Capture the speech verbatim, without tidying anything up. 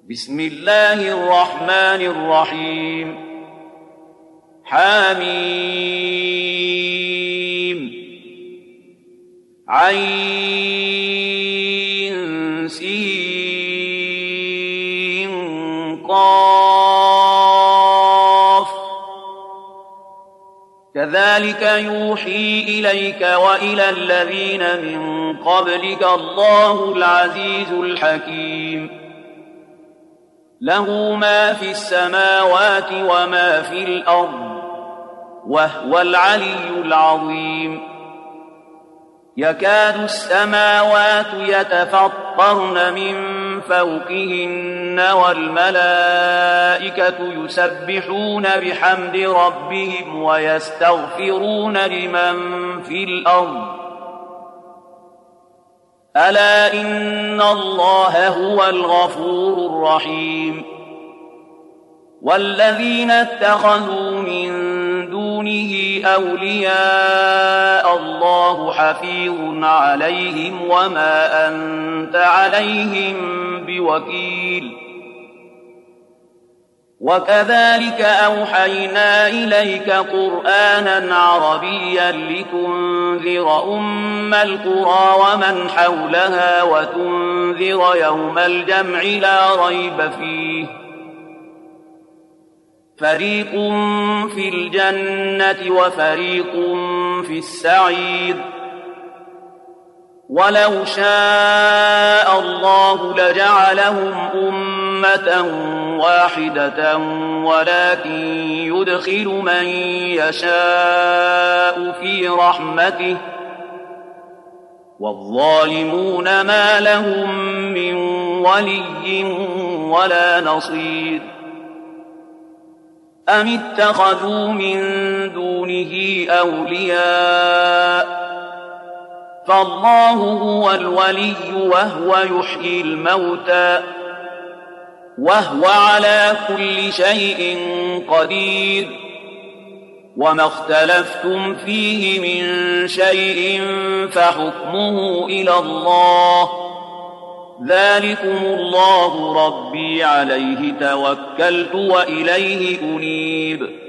بسم الله الرحمن الرحيم حميم عين سين قاف كذلك يوحي إليك وإلى الذين من قبلك الله العزيز الحكيم له ما في السماوات وما في الأرض وهو العلي العظيم يكاد السماوات يتفطرن من فوقهن والملائكة يسبحون بحمد ربهم ويستغفرون لمن في الأرض ألا إن الله هو الغفور الرحيم والذين اتخذوا من دونه أولياء الله حفيظ عليهم وما أنت عليهم بوكيل وكذلك أوحينا إليك قرآنا عربيا لتنذر أم القرى ومن حولها وتنذر يوم الجمع لا ريب فيه فريق في الجنة وفريق في السعير ولو شاء الله لجعلهم أمة واحدة ولكن يدخل من يشاء في رحمته والظالمون ما لهم من ولي ولا نصير أم اتخذوا من دونه أولياء فالله هو الولي وهو يحيي الموتى وهو على كل شيء قدير وما اختلفتم فيه من شيء فحكمه إلى الله ذلكم الله ربي عليه توكلت وإليه أنيب